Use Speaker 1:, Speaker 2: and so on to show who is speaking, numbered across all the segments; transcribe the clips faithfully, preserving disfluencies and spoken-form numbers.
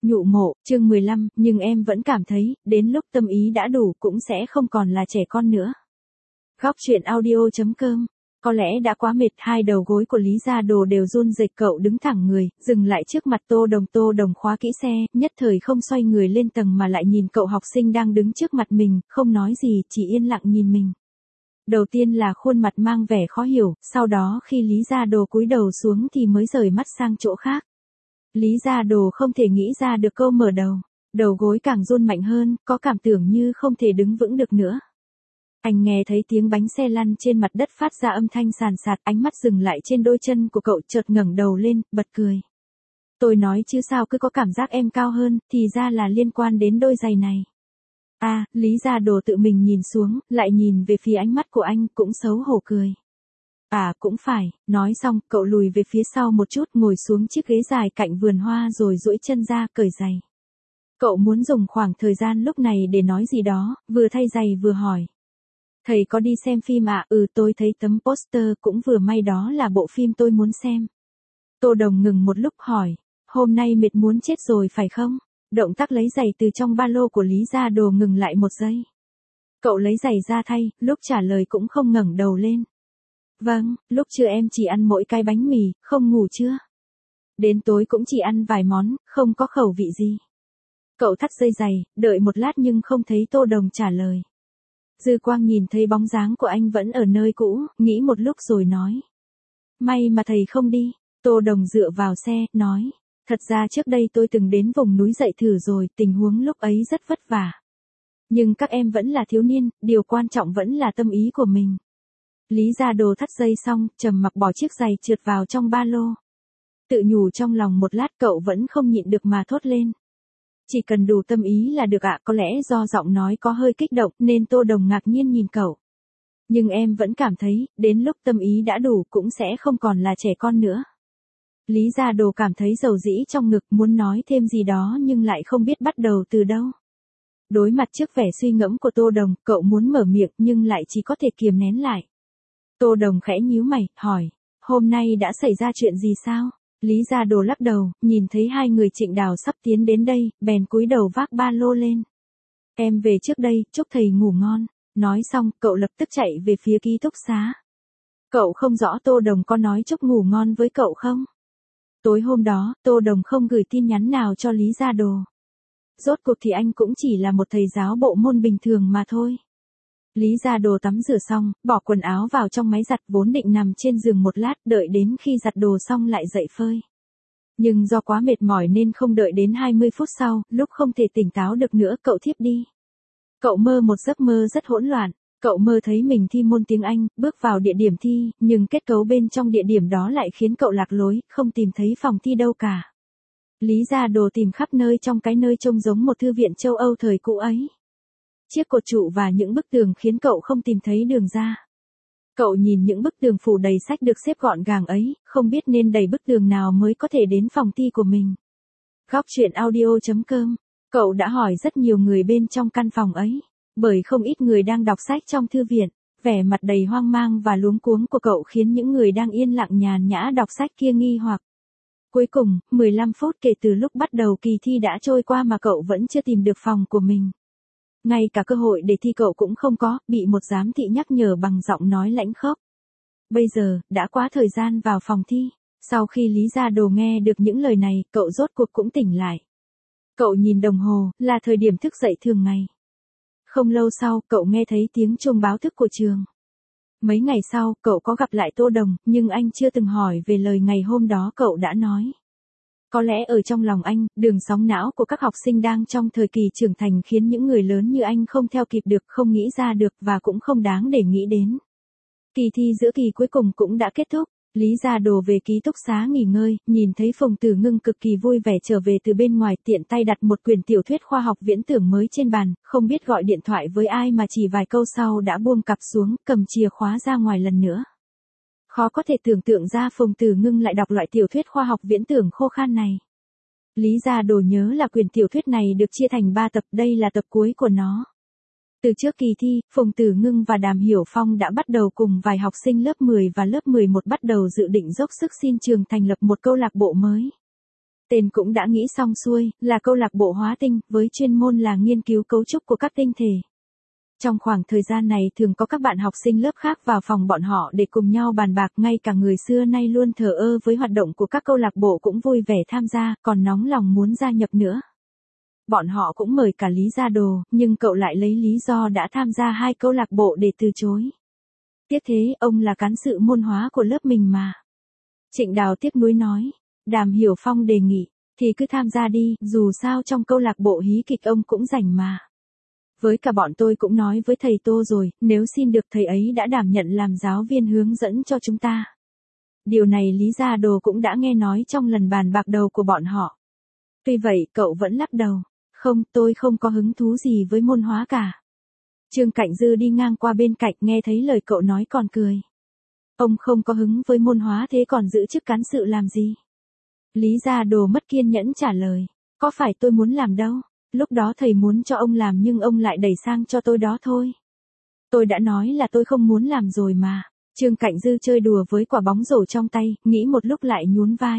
Speaker 1: Nhụ mộ, chương mười lăm, nhưng em vẫn cảm thấy, đến lúc tâm ý đã đủ cũng sẽ không còn là trẻ con nữa. Góc truyện audio chấm com. Có lẽ đã quá mệt, hai đầu gối của Lý Gia Đồ đều run rẩy, cậu đứng thẳng người, dừng lại trước mặt Tô Đồng. Tô Đồng khóa kỹ xe, nhất thời không xoay người lên tầng mà lại nhìn cậu học sinh đang đứng trước mặt mình, không nói gì, chỉ yên lặng nhìn mình. Đầu tiên là khuôn mặt mang vẻ khó hiểu, sau đó khi Lý Gia Đồ cúi đầu xuống thì mới rời mắt sang chỗ khác. Lý Gia Đồ không thể nghĩ ra được câu mở đầu, đầu gối càng run mạnh hơn, có cảm tưởng như không thể đứng vững được nữa. Anh nghe thấy tiếng bánh xe lăn trên mặt đất phát ra âm thanh sàn sạt, ánh mắt dừng lại trên đôi chân của cậu, chợt ngẩng đầu lên, bật cười. Tôi nói chứ sao cứ có cảm giác em cao hơn, thì ra là liên quan đến đôi giày này. À, Lý Gia Đồ tự mình nhìn xuống, lại nhìn về phía ánh mắt của anh, cũng xấu hổ cười. À cũng phải, nói xong, cậu lùi về phía sau một chút, ngồi xuống chiếc ghế dài cạnh vườn hoa rồi duỗi chân ra, cởi giày. Cậu muốn dùng khoảng thời gian lúc này để nói gì đó, vừa thay giày vừa hỏi. Thầy có đi xem phim à? Ừ, tôi thấy tấm poster cũng vừa may, đó là bộ phim tôi muốn xem. Tô Đồng ngừng một lúc hỏi, hôm nay mệt muốn chết rồi phải không? Động tác lấy giày từ trong ba lô của Lý Gia Đồ ngừng lại một giây. Cậu lấy giày ra thay, lúc trả lời cũng không ngẩng đầu lên. Vâng, lúc trưa em chỉ ăn mỗi cái bánh mì, không ngủ chưa? Đến tối cũng chỉ ăn vài món, không có khẩu vị gì. Cậu thắt dây giày, đợi một lát nhưng không thấy Tô Đồng trả lời. Dư Quang nhìn thấy bóng dáng của anh vẫn ở nơi cũ, nghĩ một lúc rồi nói. May mà thầy không đi. Tô Đồng dựa vào xe, nói. Thật ra trước đây tôi từng đến vùng núi dậy thử rồi, tình huống lúc ấy rất vất vả. Nhưng các em vẫn là thiếu niên, điều quan trọng vẫn là tâm ý của mình. Lý Gia Đồ thắt dây xong, trầm mặc bỏ chiếc giày trượt vào trong ba lô. Tự nhủ trong lòng một lát, cậu vẫn không nhịn được mà thốt lên. Chỉ cần đủ tâm ý là được ạ. Có lẽ do giọng nói có hơi kích động nên Tô Đồng ngạc nhiên nhìn cậu. Nhưng em vẫn cảm thấy, đến lúc tâm ý đã đủ cũng sẽ không còn là trẻ con nữa. Lý Gia Đồ cảm thấy dầu dĩ trong ngực, muốn nói thêm gì đó nhưng lại không biết bắt đầu từ đâu. Đối mặt trước vẻ suy ngẫm của Tô Đồng, cậu muốn mở miệng nhưng lại chỉ có thể kiềm nén lại. Tô Đồng khẽ nhíu mày, hỏi, hôm nay đã xảy ra chuyện gì sao? Lý Gia Đồ lắc đầu, nhìn thấy hai người Trịnh Đào sắp tiến đến đây, bèn cúi đầu vác ba lô lên. Em về trước đây, chúc thầy ngủ ngon. Nói xong, cậu lập tức chạy về phía ký túc xá. Cậu không rõ Tô Đồng có nói chúc ngủ ngon với cậu không? Tối hôm đó, Tô Đồng không gửi tin nhắn nào cho Lý Gia Đồ. Rốt cuộc thì anh cũng chỉ là một thầy giáo bộ môn bình thường mà thôi. Lý Gia Đồ tắm rửa xong, bỏ quần áo vào trong máy giặt, vốn định nằm trên giường một lát, đợi đến khi giặt đồ xong lại dậy phơi. Nhưng do quá mệt mỏi nên không đợi đến hai mươi phút sau, lúc không thể tỉnh táo được nữa, cậu thiếp đi. Cậu mơ một giấc mơ rất hỗn loạn. Cậu mơ thấy mình thi môn tiếng Anh, bước vào địa điểm thi, nhưng kết cấu bên trong địa điểm đó lại khiến cậu lạc lối, không tìm thấy phòng thi đâu cả. Lý Gia Đồ tìm khắp nơi trong cái nơi trông giống một thư viện châu Âu thời cũ ấy. Chiếc cột trụ và những bức tường khiến cậu không tìm thấy đường ra. Cậu nhìn những bức tường phủ đầy sách được xếp gọn gàng ấy, không biết nên đẩy bức tường nào mới có thể đến phòng thi của mình. Góc truyện audio chấm com. Cậu đã hỏi rất nhiều người bên trong căn phòng ấy. Bởi không ít người đang đọc sách trong thư viện, vẻ mặt đầy hoang mang và luống cuống của cậu khiến những người đang yên lặng nhàn nhã đọc sách kia nghi hoặc. Cuối cùng, mười lăm phút kể từ lúc bắt đầu kỳ thi đã trôi qua mà cậu vẫn chưa tìm được phòng của mình. Ngay cả cơ hội để thi cậu cũng không có, bị một giám thị nhắc nhở bằng giọng nói lãnh khốc. Bây giờ, đã quá thời gian vào phòng thi. Sau khi Lý Gia Đồ nghe được những lời này, cậu rốt cuộc cũng tỉnh lại. Cậu nhìn đồng hồ, là thời điểm thức dậy thường ngày. Không lâu sau, cậu nghe thấy tiếng chuông báo thức của trường. Mấy ngày sau, cậu có gặp lại Tô Đồng, nhưng anh chưa từng hỏi về lời ngày hôm đó cậu đã nói. Có lẽ ở trong lòng anh, đường sóng não của các học sinh đang trong thời kỳ trưởng thành khiến những người lớn như anh không theo kịp được, không nghĩ ra được và cũng không đáng để nghĩ đến. Kỳ thi giữa kỳ cuối cùng cũng đã kết thúc. Lý Gia Đồ về ký túc xá nghỉ ngơi, nhìn thấy Phùng Tử Ngưng cực kỳ vui vẻ trở về từ bên ngoài, tiện tay đặt một quyển tiểu thuyết khoa học viễn tưởng mới trên bàn, không biết gọi điện thoại với ai mà chỉ vài câu sau đã buông cặp xuống, cầm chìa khóa ra ngoài lần nữa. Khó có thể tưởng tượng ra Phùng Tử Ngưng lại đọc loại tiểu thuyết khoa học viễn tưởng khô khan này. Lý Gia Đồ nhớ là quyển tiểu thuyết này được chia thành ba tập, đây là tập cuối của nó. Từ trước kỳ thi, Phùng Tử Ngưng và Đàm Hiểu Phong đã bắt đầu cùng vài học sinh lớp mười và lớp mười một bắt đầu dự định dốc sức xin trường thành lập một câu lạc bộ mới. Tên cũng đã nghĩ xong xuôi, là câu lạc bộ hóa tinh, với chuyên môn là nghiên cứu cấu trúc của các tinh thể. Trong khoảng thời gian này thường có các bạn học sinh lớp khác vào phòng bọn họ để cùng nhau bàn bạc, ngay cả người xưa nay luôn thờ ơ với hoạt động của các câu lạc bộ cũng vui vẻ tham gia, còn nóng lòng muốn gia nhập nữa. Bọn họ cũng mời cả Lý Gia Đồ, nhưng cậu lại lấy lý do đã tham gia hai câu lạc bộ để từ chối. Tiếc thế, ông là cán sự môn hóa của lớp mình mà. Trịnh Đào tiếc nuối nói. Đàm Hiểu Phong đề nghị, thì cứ tham gia đi, dù sao trong câu lạc bộ hí kịch ông cũng rảnh mà. Với cả bọn tôi cũng nói với thầy Tô rồi, nếu xin được thầy ấy đã đảm nhận làm giáo viên hướng dẫn cho chúng ta. Điều này Lý Gia Đồ cũng đã nghe nói trong lần bàn bạc đầu của bọn họ. Tuy vậy, cậu vẫn lắc đầu. Không, tôi không có hứng thú gì với môn hóa cả. Trương Cạnh Dư đi ngang qua bên cạnh nghe thấy lời cậu nói còn cười. Ông không có hứng với môn hóa thế còn giữ chức cán sự làm gì? Lý Gia Đồ mất kiên nhẫn trả lời. Có phải tôi muốn làm đâu, lúc đó thầy muốn cho ông làm nhưng ông lại đẩy sang cho tôi đó thôi. Tôi đã nói là tôi không muốn làm rồi mà. Trương Cạnh Dư chơi đùa với quả bóng rổ trong tay, nghĩ một lúc lại nhún vai.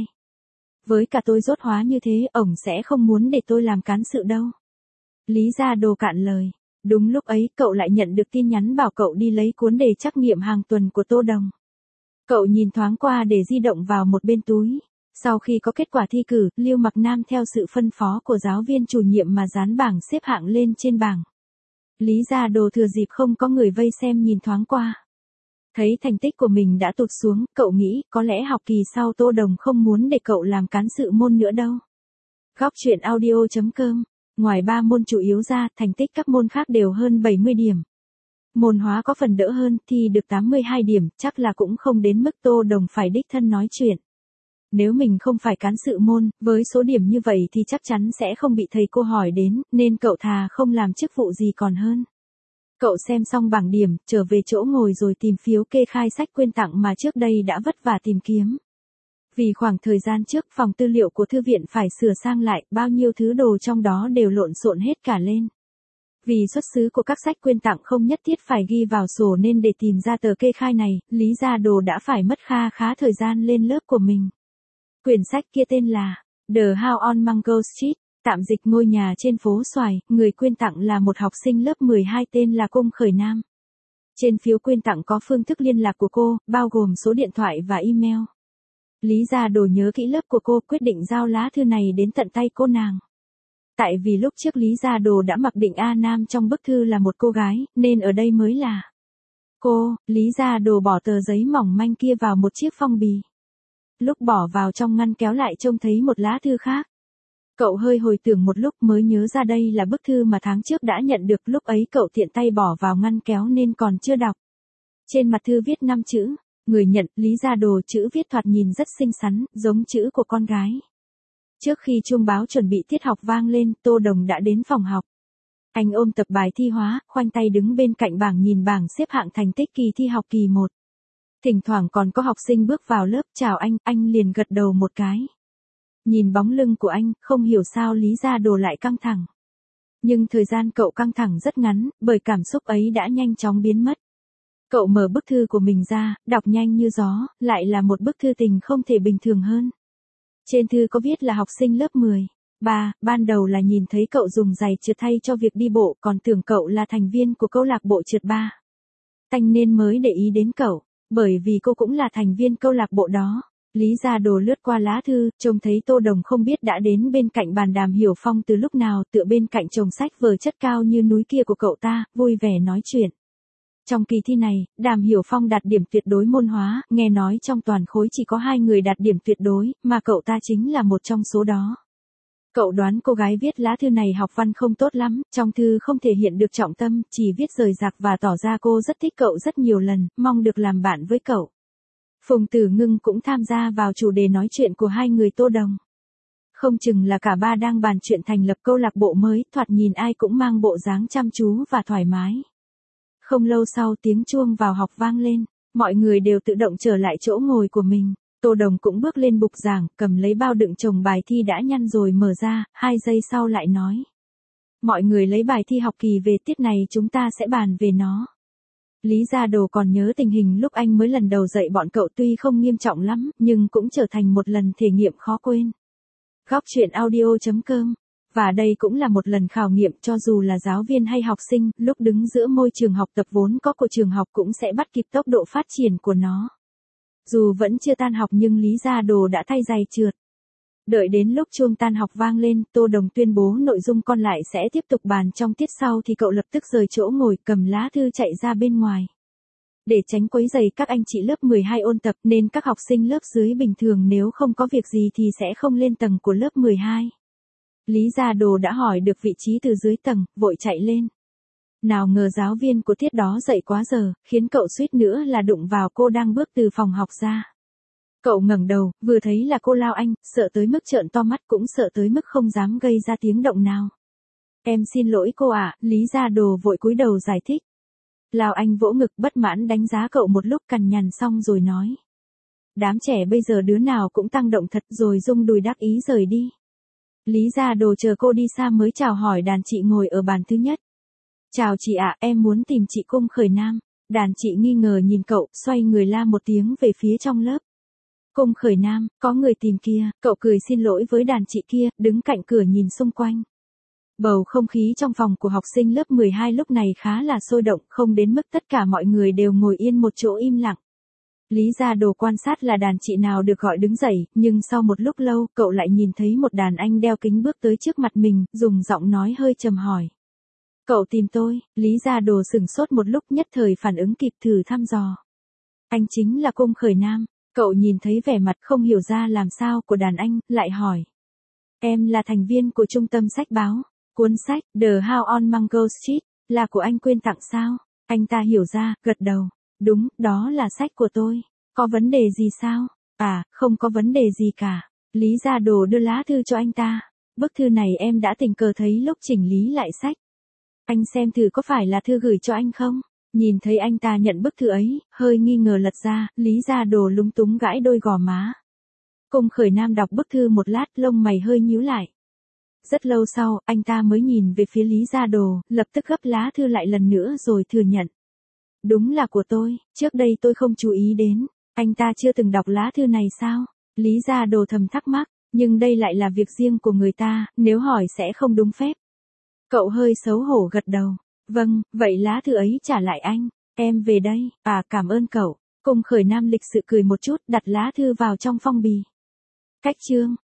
Speaker 1: Với cả tôi dốt hóa như thế, ổng sẽ không muốn để tôi làm cán sự đâu. Lý Gia Đồ cạn lời. Đúng lúc ấy, cậu lại nhận được tin nhắn bảo cậu đi lấy cuốn đề trắc nghiệm hàng tuần của Tô Đồng. Cậu nhìn thoáng qua để di động vào một bên túi. Sau khi có kết quả thi cử, Lưu Mặc Nam theo sự phân phó của giáo viên chủ nhiệm mà dán bảng xếp hạng lên trên bảng. Lý Gia Đồ thừa dịp không có người vây xem nhìn thoáng qua. Thấy thành tích của mình đã tụt xuống, cậu nghĩ có lẽ học kỳ sau Tô Đồng không muốn để cậu làm cán sự môn nữa đâu. Góc truyện audio chấm com. Ngoài ba môn chủ yếu ra, thành tích các môn khác đều hơn bảy mươi điểm. Môn hóa có phần đỡ hơn, thi được tám mươi hai điểm, chắc là cũng không đến mức Tô Đồng phải đích thân nói chuyện. Nếu mình không phải cán sự môn, với số điểm như vậy thì chắc chắn sẽ không bị thầy cô hỏi đến, nên cậu thà không làm chức vụ gì còn hơn. Cậu xem xong bảng điểm, trở về chỗ ngồi rồi tìm phiếu kê khai sách quyên tặng mà trước đây đã vất vả tìm kiếm. Vì khoảng thời gian trước phòng tư liệu của thư viện phải sửa sang lại, bao nhiêu thứ đồ trong đó đều lộn xộn hết cả lên. Vì xuất xứ của các sách quyên tặng không nhất thiết phải ghi vào sổ nên để tìm ra tờ kê khai này, Lý Gia Đồ đã phải mất kha khá thời gian lên lớp của mình. Quyển sách kia tên là The House on Mango Street, tạm dịch ngôi nhà trên phố Xoài, người quyên tặng là một học sinh lớp mười hai tên là Cung Khởi Nam. Trên phiếu quyên tặng có phương thức liên lạc của cô, bao gồm số điện thoại và email. Lý Gia Đồ nhớ kỹ lớp của cô, quyết định giao lá thư này đến tận tay cô nàng. Tại vì lúc trước Lý Gia Đồ đã mặc định A Nam trong bức thư là một cô gái, nên ở đây mới là cô. Lý Gia Đồ bỏ tờ giấy mỏng manh kia vào một chiếc phong bì. Lúc bỏ vào trong ngăn kéo lại trông thấy một lá thư khác. Cậu hơi hồi tưởng một lúc mới nhớ ra đây là bức thư mà tháng trước đã nhận được, lúc ấy cậu tiện tay bỏ vào ngăn kéo nên còn chưa đọc. Trên mặt thư viết năm chữ, người nhận, Lý Gia Đồ, chữ viết thoạt nhìn rất xinh xắn, giống chữ của con gái. Trước khi chuông báo chuẩn bị tiết học vang lên, Tô Đồng đã đến phòng học. Anh ôm tập bài thi hóa, khoanh tay đứng bên cạnh bảng nhìn bảng xếp hạng thành tích kỳ thi học kỳ một. Thỉnh thoảng còn có học sinh bước vào lớp chào anh, anh liền gật đầu một cái. Nhìn bóng lưng của anh, không hiểu sao Lý Gia Đồ lại căng thẳng. Nhưng thời gian cậu căng thẳng rất ngắn, bởi cảm xúc ấy đã nhanh chóng biến mất. Cậu mở bức thư của mình ra, đọc nhanh như gió, lại là một bức thư tình không thể bình thường hơn. Trên thư có viết là học sinh lớp mười ba, ban đầu là nhìn thấy cậu dùng giày trượt thay cho việc đi bộ, còn tưởng cậu là thành viên của câu lạc bộ trượt ba. Tanh nên mới để ý đến cậu, bởi vì cô cũng là thành viên câu lạc bộ đó. Lý Gia Đồ lướt qua lá thư, trông thấy Tô Đồng không biết đã đến bên cạnh bàn Đàm Hiểu Phong từ lúc nào, tựa bên cạnh chồng sách vở chất cao như núi kia của cậu ta, vui vẻ nói chuyện. Trong kỳ thi này, Đàm Hiểu Phong đạt điểm tuyệt đối môn hóa, nghe nói trong toàn khối chỉ có hai người đạt điểm tuyệt đối, mà cậu ta chính là một trong số đó. Cậu đoán cô gái viết lá thư này học văn không tốt lắm, trong thư không thể hiện được trọng tâm, chỉ viết rời rạc và tỏ ra cô rất thích cậu rất nhiều lần, mong được làm bạn với cậu. Phùng Tử Ngưng cũng tham gia vào chủ đề nói chuyện của hai người Tô Đồng. Không chừng là cả ba đang bàn chuyện thành lập câu lạc bộ mới, thoạt nhìn ai cũng mang bộ dáng chăm chú và thoải mái. Không lâu sau tiếng chuông vào học vang lên, mọi người đều tự động trở lại chỗ ngồi của mình. Tô Đồng cũng bước lên bục giảng, cầm lấy bao đựng chồng bài thi đã nhăn rồi mở ra, hai giây sau lại nói. Mọi người lấy bài thi học kỳ về, tiết này chúng ta sẽ bàn về nó. Lý Gia Đồ còn nhớ tình hình lúc anh mới lần đầu dạy bọn cậu, tuy không nghiêm trọng lắm, nhưng cũng trở thành một lần thể nghiệm khó quên. Góc truyện audio chấm com. Và đây cũng là một lần khảo nghiệm cho dù là giáo viên hay học sinh, lúc đứng giữa môi trường học tập vốn có của trường học cũng sẽ bắt kịp tốc độ phát triển của nó. Dù vẫn chưa tan học nhưng Lý Gia Đồ đã thay giày trượt. Đợi đến lúc chuông tan học vang lên, Tô Đồng tuyên bố nội dung còn lại sẽ tiếp tục bàn trong tiết sau thì cậu lập tức rời chỗ ngồi cầm lá thư chạy ra bên ngoài. Để tránh quấy rầy các anh chị lớp mười hai ôn tập nên các học sinh lớp dưới bình thường nếu không có việc gì thì sẽ không lên tầng của lớp mười hai. Lý Gia Đồ đã hỏi được vị trí từ dưới tầng, vội chạy lên. Nào ngờ giáo viên của tiết đó dậy quá giờ, khiến cậu suýt nữa là đụng vào cô đang bước từ phòng học ra. Cậu ngẩng đầu, vừa thấy là cô Lao Anh, sợ tới mức trợn to mắt cũng sợ tới mức không dám gây ra tiếng động nào. Em xin lỗi cô ạ, à, Lý Gia Đồ vội cúi đầu giải thích. Lao Anh vỗ ngực bất mãn đánh giá cậu một lúc cằn nhằn xong rồi nói. Đám trẻ bây giờ đứa nào cũng tăng động thật rồi rung đùi đắc ý rời đi. Lý Gia Đồ chờ cô đi xa mới chào hỏi đàn chị ngồi ở bàn thứ nhất. Chào chị ạ, em muốn tìm chị Cung Khởi Nam. Đàn chị nghi ngờ nhìn cậu, xoay người la một tiếng về phía trong lớp. Cung Khởi Nam, có người tìm kia, cậu cười xin lỗi với đàn chị kia, đứng cạnh cửa nhìn xung quanh. Bầu không khí trong phòng của học sinh lớp mười hai lúc này khá là sôi động, không đến mức tất cả mọi người đều ngồi yên một chỗ im lặng. Lý Gia Đồ quan sát là đàn chị nào được gọi đứng dậy, nhưng sau một lúc lâu, cậu lại nhìn thấy một đàn anh đeo kính bước tới trước mặt mình, dùng giọng nói hơi trầm hỏi. Cậu tìm tôi, Lý Gia Đồ sửng sốt một lúc nhất thời phản ứng kịp thử thăm dò. Anh chính là Cung Khởi Nam, cậu nhìn thấy vẻ mặt không hiểu ra làm sao của đàn anh, lại hỏi. Em là thành viên của trung tâm sách báo. Cuốn sách, The How on Mango Street, là của anh quyên tặng sao? Anh ta hiểu ra, gật đầu. Đúng, đó là sách của tôi. Có vấn đề gì sao? À, không có vấn đề gì cả. Lý Gia Đồ đưa lá thư cho anh ta. Bức thư này em đã tình cờ thấy lúc chỉnh lý lại sách. Anh xem thử có phải là thư gửi cho anh không? Nhìn thấy anh ta nhận bức thư ấy, hơi nghi ngờ lật ra, Lý Gia Đồ lúng túng gãi đôi gò má. Cung Khởi Nam đọc bức thư một lát, lông mày hơi nhíu lại. Rất lâu sau, anh ta mới nhìn về phía Lý Gia Đồ, lập tức gấp lá thư lại lần nữa rồi thừa nhận. Đúng là của tôi, trước đây tôi không chú ý đến. Anh ta chưa từng đọc lá thư này sao? Lý Gia Đồ thầm thắc mắc, nhưng đây lại là việc riêng của người ta, nếu hỏi sẽ không đúng phép. Cậu hơi xấu hổ gật đầu. Vâng, vậy lá thư ấy trả lại anh. Em về đây, à cảm ơn cậu. Cung Khởi Nam lịch sự cười một chút, đặt lá thư vào trong phong bì. Cách chương.